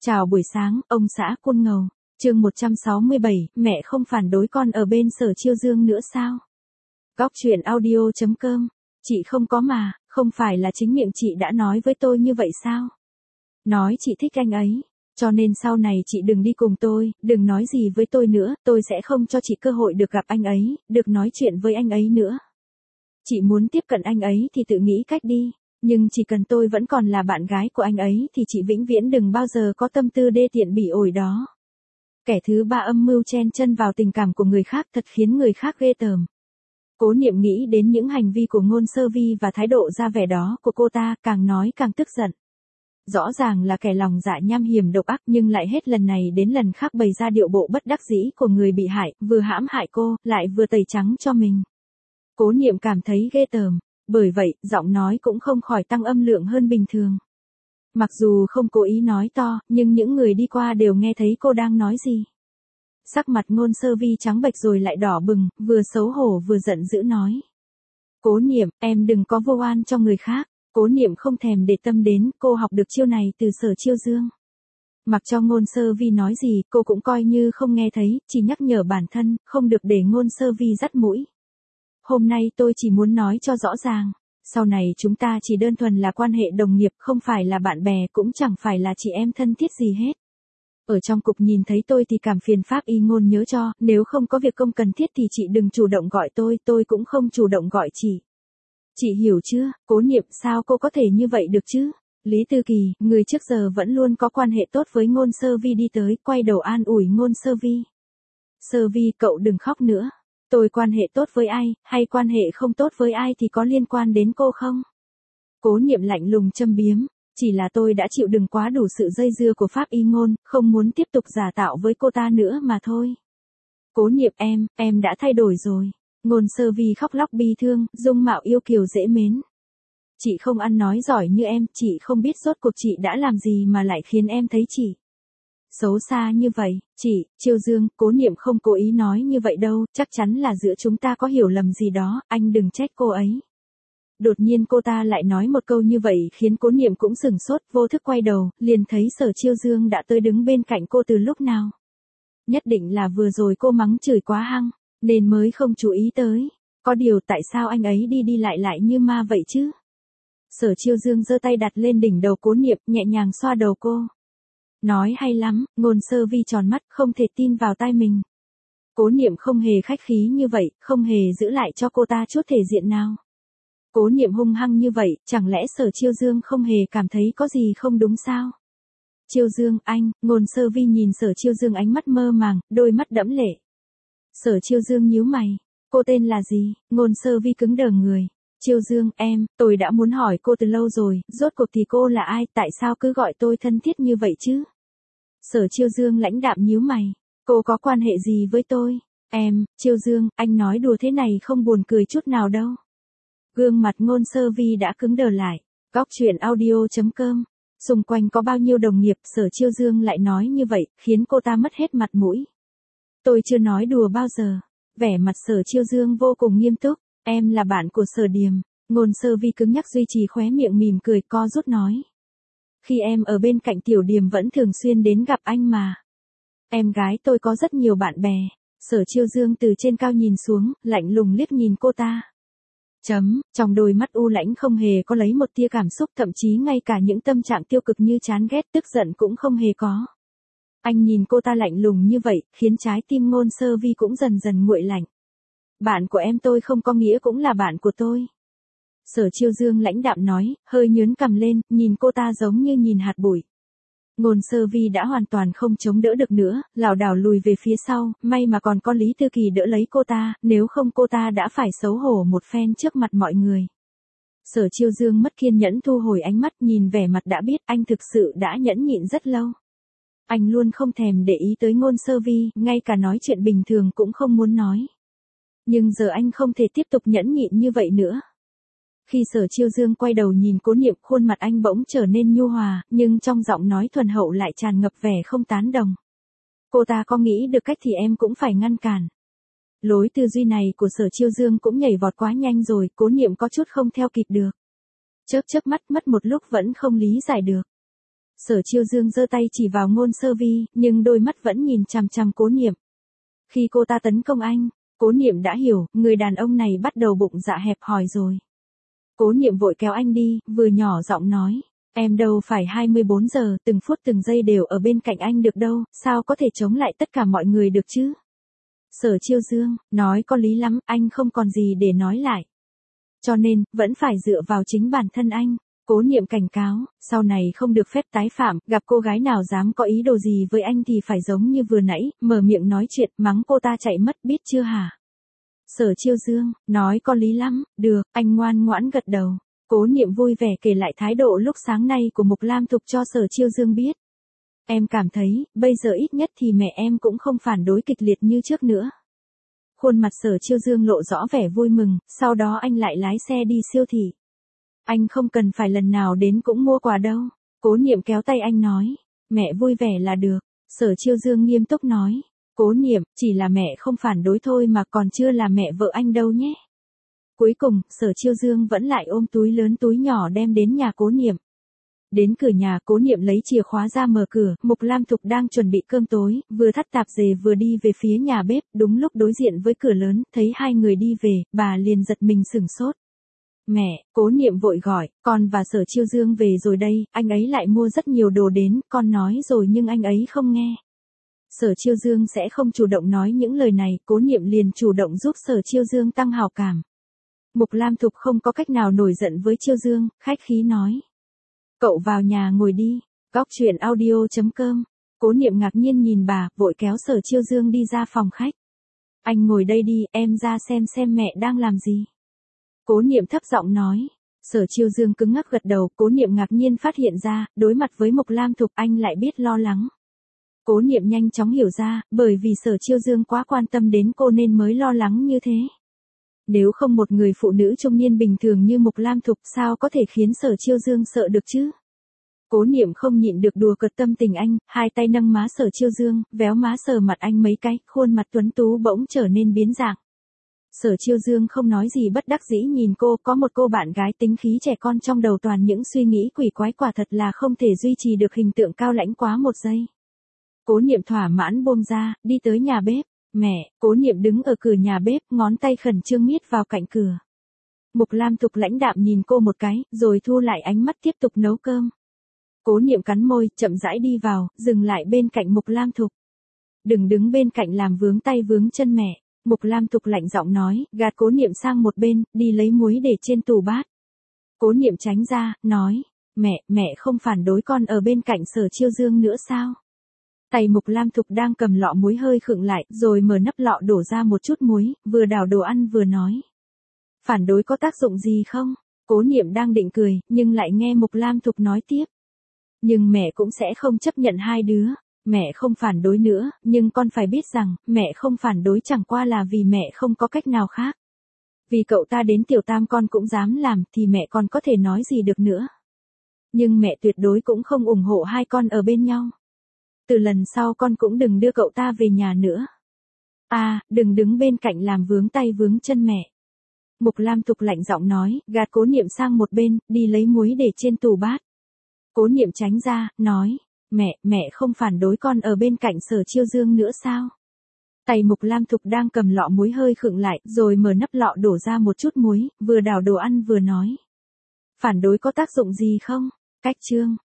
Chào buổi sáng, ông xã Côn Ngầu. Chương 167, mẹ không phản đối con ở bên Sở Chiêu Dương nữa sao? Góc truyện audio.com. Chị không có mà, không phải là chính miệng chị đã nói với tôi như vậy sao? Nói chị thích anh ấy, cho nên sau này chị đừng đi cùng tôi, đừng nói gì với tôi nữa, tôi sẽ không cho chị cơ hội được gặp anh ấy, được nói chuyện với anh ấy nữa. Chị muốn tiếp cận anh ấy thì tự nghĩ cách đi. Nhưng chỉ cần tôi vẫn còn là bạn gái của anh ấy thì chị vĩnh viễn đừng bao giờ có tâm tư đê tiện bỉ ổi đó. Kẻ thứ ba âm mưu chen chân vào tình cảm của người khác thật khiến người khác ghê tởm. Cố Niệm nghĩ đến những hành vi của Ngôn Sơ Vi và thái độ ra vẻ đó của cô ta, càng nói càng tức giận. Rõ ràng là kẻ lòng dạ nham hiểm độc ác nhưng lại hết lần này đến lần khác bày ra điệu bộ bất đắc dĩ của người bị hại, vừa hãm hại cô, lại vừa tẩy trắng cho mình. Cố Niệm cảm thấy ghê tởm. Bởi vậy, giọng nói cũng không khỏi tăng âm lượng hơn bình thường. Mặc dù không cố ý nói to, nhưng những người đi qua đều nghe thấy cô đang nói gì. Sắc mặt Ngôn Sơ Vi trắng bệch rồi lại đỏ bừng, vừa xấu hổ vừa giận dữ nói. Cố Niệm, em đừng có vô oan cho người khác. Cố Niệm không thèm để tâm đến, cô học được chiêu này từ Sở Chiêu Dương. Mặc cho Ngôn Sơ Vi nói gì, cô cũng coi như không nghe thấy, chỉ nhắc nhở bản thân, không được để Ngôn Sơ Vi dắt mũi. Hôm nay tôi chỉ muốn nói cho rõ ràng, sau này chúng ta chỉ đơn thuần là quan hệ đồng nghiệp, không phải là bạn bè, cũng chẳng phải là chị em thân thiết gì hết. Ở trong cục nhìn thấy tôi thì cảm phiền Pháp Y Ngôn nhớ cho, nếu không có việc công cần thiết thì chị đừng chủ động gọi tôi cũng không chủ động gọi chị. Chị hiểu chưa? Cố Niệm, sao cô có thể như vậy được chứ? Lý Tư Kỳ, người trước giờ vẫn luôn có quan hệ tốt với Ngôn Sơ Vi đi tới, quay đầu an ủi Ngôn Sơ Vi. Sơ Vi, cậu đừng khóc nữa. Tôi quan hệ tốt với ai, hay quan hệ không tốt với ai thì có liên quan đến cô không? Cố Niệm lạnh lùng châm biếm, chỉ là tôi đã chịu đựng quá đủ sự dây dưa của Pháp Y Ngôn, không muốn tiếp tục giả tạo với cô ta nữa mà thôi. Cố Niệm, em đã thay đổi rồi. Ngôn Sơ Vi khóc lóc bi thương, dung mạo yêu kiều dễ mến. Chị không ăn nói giỏi như em, chị không biết rốt cuộc chị đã làm gì mà lại khiến em thấy chị xấu xa như vậy. Chị, Chiêu Dương, Cố Niệm không cố ý nói như vậy đâu, chắc chắn là giữa chúng ta có hiểu lầm gì đó, anh đừng trách cô ấy. Đột nhiên cô ta lại nói một câu như vậy khiến Cố Niệm cũng sửng sốt, vô thức quay đầu, liền thấy Sở Chiêu Dương đã tới đứng bên cạnh cô từ lúc nào. Nhất định là vừa rồi cô mắng chửi quá hăng, nên mới không chú ý tới. Có điều tại sao anh ấy đi lại như ma vậy chứ? Sở Chiêu Dương giơ tay đặt lên đỉnh đầu Cố Niệm, nhẹ nhàng xoa đầu cô. Nói hay lắm, Ngôn Sơ Vi tròn mắt, không thể tin vào tai mình. Cố Niệm không hề khách khí như vậy, không hề giữ lại cho cô ta chút thể diện nào. Cố Niệm hung hăng như vậy, chẳng lẽ Sở Chiêu Dương không hề cảm thấy có gì không đúng sao? Chiêu Dương, anh, Ngôn Sơ Vi nhìn Sở Chiêu Dương ánh mắt mơ màng, đôi mắt đẫm lệ. Sở Chiêu Dương nhíu mày, cô tên là gì? Ngôn Sơ Vi cứng đờ người. Chiêu Dương, tôi đã muốn hỏi cô từ lâu rồi, rốt cuộc thì cô là ai, tại sao cứ gọi tôi thân thiết như vậy chứ? Sở Chiêu Dương lãnh đạm nhíu mày, cô có quan hệ gì với tôi? Chiêu Dương, anh nói đùa thế này không buồn cười chút nào đâu. Gương mặt Ngôn Sơ Vi đã cứng đờ lại. Góc truyện audio.com. Xung quanh có bao nhiêu đồng nghiệp, Sở Chiêu Dương lại nói như vậy, khiến cô ta mất hết mặt mũi. Tôi chưa nói đùa bao giờ. Vẻ mặt Sở Chiêu Dương vô cùng nghiêm túc. Em là bạn của Sở Điềm. Ngôn Sơ Vi cứng nhắc duy trì khóe miệng mỉm cười, co rút nói. Khi em ở bên cạnh Tiểu Điềm vẫn thường xuyên đến gặp anh mà. Em gái tôi có rất nhiều bạn bè. Sở Chiêu Dương từ trên cao nhìn xuống, lạnh lùng liếc nhìn cô ta. Trong đôi mắt u lãnh không hề có lấy một tia cảm xúc, thậm chí ngay cả những tâm trạng tiêu cực như chán ghét, tức giận cũng không hề có. Anh nhìn cô ta lạnh lùng như vậy, khiến trái tim Ngôn Sơ Vi cũng dần dần nguội lạnh. Bạn của em tôi không có nghĩa cũng là bạn của tôi. Sở Chiêu Dương lãnh đạm nói, hơi nhướng cằm lên, nhìn cô ta giống như nhìn hạt bụi. Ngôn Sơ Vi đã hoàn toàn không chống đỡ được nữa, lảo đảo lùi về phía sau, may mà còn có Lý Tư Kỳ đỡ lấy cô ta, nếu không cô ta đã phải xấu hổ một phen trước mặt mọi người. Sở Chiêu Dương mất kiên nhẫn thu hồi ánh mắt, nhìn vẻ mặt đã biết anh thực sự đã nhẫn nhịn rất lâu. Anh luôn không thèm để ý tới Ngôn Sơ Vi, ngay cả nói chuyện bình thường cũng không muốn nói. Nhưng giờ anh không thể tiếp tục nhẫn nhịn như vậy nữa. Khi Sở Chiêu Dương quay đầu nhìn Cố Niệm, khuôn mặt anh bỗng trở nên nhu hòa, nhưng trong giọng nói thuần hậu lại tràn ngập vẻ không tán đồng. Cô ta có nghĩ được cách thì em cũng phải ngăn cản. Lối tư duy này của Sở Chiêu Dương cũng nhảy vọt quá nhanh rồi, Cố Niệm có chút không theo kịp được. Chớp chớp mắt, mất một lúc vẫn không lý giải được. Sở Chiêu Dương giơ tay chỉ vào Ngôn Sơ Vi, nhưng đôi mắt vẫn nhìn chằm chằm Cố Niệm. Khi cô ta tấn công anh, Cố Niệm đã hiểu, người đàn ông này bắt đầu bụng dạ hẹp hòi rồi. Cố Niệm vội kéo anh đi, vừa nhỏ giọng nói, em đâu phải 24 giờ, từng phút từng giây đều ở bên cạnh anh được đâu, sao có thể chống lại tất cả mọi người được chứ? Sở Chiêu Dương, nói có lý lắm, anh không còn gì để nói lại. Cho nên, vẫn phải dựa vào chính bản thân anh. Cố Niệm cảnh cáo, sau này không được phép tái phạm, gặp cô gái nào dám có ý đồ gì với anh thì phải giống như vừa nãy, mở miệng nói chuyện, mắng cô ta chạy mất biết chưa hả? Sở Chiêu Dương, nói có lý lắm, được, anh ngoan ngoãn gật đầu. Cố Niệm vui vẻ kể lại thái độ lúc sáng nay của Mục Lam Thục cho Sở Chiêu Dương biết. Em cảm thấy, bây giờ ít nhất thì mẹ em cũng không phản đối kịch liệt như trước nữa. Khuôn mặt Sở Chiêu Dương lộ rõ vẻ vui mừng, sau đó anh lại lái xe đi siêu thị. Anh không cần phải lần nào đến cũng mua quà đâu. Cố Niệm kéo tay anh nói, mẹ vui vẻ là được. Sở Chiêu Dương nghiêm túc nói, Cố Niệm, chỉ là mẹ không phản đối thôi mà còn chưa là mẹ vợ anh đâu nhé. Cuối cùng, Sở Chiêu Dương vẫn lại ôm túi lớn túi nhỏ đem đến nhà Cố Niệm. Đến cửa nhà, Cố Niệm lấy chìa khóa ra mở cửa, Mục Lam Thục đang chuẩn bị cơm tối, vừa thắt tạp dề vừa đi về phía nhà bếp, đúng lúc đối diện với cửa lớn, thấy hai người đi về, bà liền giật mình sửng sốt. Mẹ, Cố Niệm vội gọi, con và Sở Chiêu Dương về rồi đây, anh ấy lại mua rất nhiều đồ đến, con nói rồi nhưng anh ấy không nghe. Sở Chiêu Dương sẽ không chủ động nói những lời này, Cố Niệm liền chủ động giúp Sở Chiêu Dương tăng hào cảm. Mục Lam Thục không có cách nào nổi giận với Chiêu Dương, khách khí nói. Cậu vào nhà ngồi đi, góc chuyện audio.com. Cố Niệm ngạc nhiên nhìn bà, vội kéo Sở Chiêu Dương đi ra phòng khách. Anh ngồi đây đi, em ra xem mẹ đang làm gì. Cố Niệm thấp giọng nói. Sở Chiêu Dương cứng ngắc gật đầu, Cố Niệm ngạc nhiên phát hiện ra, đối mặt với Mục Lam Thục anh lại biết lo lắng. Cố Niệm nhanh chóng hiểu ra, bởi vì Sở Chiêu Dương quá quan tâm đến cô nên mới lo lắng như thế. Nếu không một người phụ nữ trung niên bình thường như Mục Lam Thục sao có thể khiến Sở Chiêu Dương sợ được chứ? Cố Niệm không nhịn được đùa cợt tâm tình anh, hai tay nâng má Sở Chiêu Dương, véo má sờ mặt anh mấy cái, khuôn mặt tuấn tú bỗng trở nên biến dạng. Sở Chiêu Dương không nói gì bất đắc dĩ nhìn cô, có một cô bạn gái tính khí trẻ con trong đầu toàn những suy nghĩ quỷ quái quả thật là không thể duy trì được hình tượng cao lãnh quá một giây. Cố Niệm thỏa mãn buông ra, đi tới nhà bếp. Mẹ, Cố Niệm đứng ở cửa nhà bếp, ngón tay khẩn trương miết vào cạnh cửa. Mục Lam Thục lãnh đạm nhìn cô một cái, rồi thu lại ánh mắt tiếp tục nấu cơm. Cố Niệm cắn môi, chậm rãi đi vào, dừng lại bên cạnh Mục Lam Thục. Đừng đứng bên cạnh làm vướng tay vướng chân mẹ. Mục Lam Thục lạnh giọng nói, gạt Cố Niệm sang một bên, đi lấy muối để trên tủ bát. Cố Niệm tránh ra, nói, mẹ không phản đối con ở bên cạnh Sở Chiêu Dương nữa sao? Tay Mục Lam Thục đang cầm lọ muối hơi khựng lại, rồi mở nắp lọ đổ ra một chút muối, vừa đảo đồ ăn vừa nói. Phản đối có tác dụng gì không? Cố Niệm đang định cười, nhưng lại nghe Mục Lam Thục nói tiếp. Nhưng mẹ cũng sẽ không chấp nhận hai đứa. Mẹ không phản đối nữa, nhưng con phải biết rằng, mẹ không phản đối chẳng qua là vì mẹ không có cách nào khác. Vì cậu ta đến tiểu tam con cũng dám làm, thì mẹ còn có thể nói gì được nữa. Nhưng mẹ tuyệt đối cũng không ủng hộ hai con ở bên nhau. Từ lần sau con cũng đừng đưa cậu ta về nhà nữa. Đừng đứng bên cạnh làm vướng tay vướng chân mẹ. Mục Lam Thục lạnh giọng nói, gạt Cố Niệm sang một bên, đi lấy muối để trên tủ bát. Cố Niệm tránh ra, nói, mẹ không phản đối con ở bên cạnh Sở Chiêu Dương nữa sao? Tay Mục Lam Thục đang cầm lọ muối hơi khựng lại, rồi mở nắp lọ đổ ra một chút muối, vừa đảo đồ ăn vừa nói. Phản đối có tác dụng gì không? Cách chương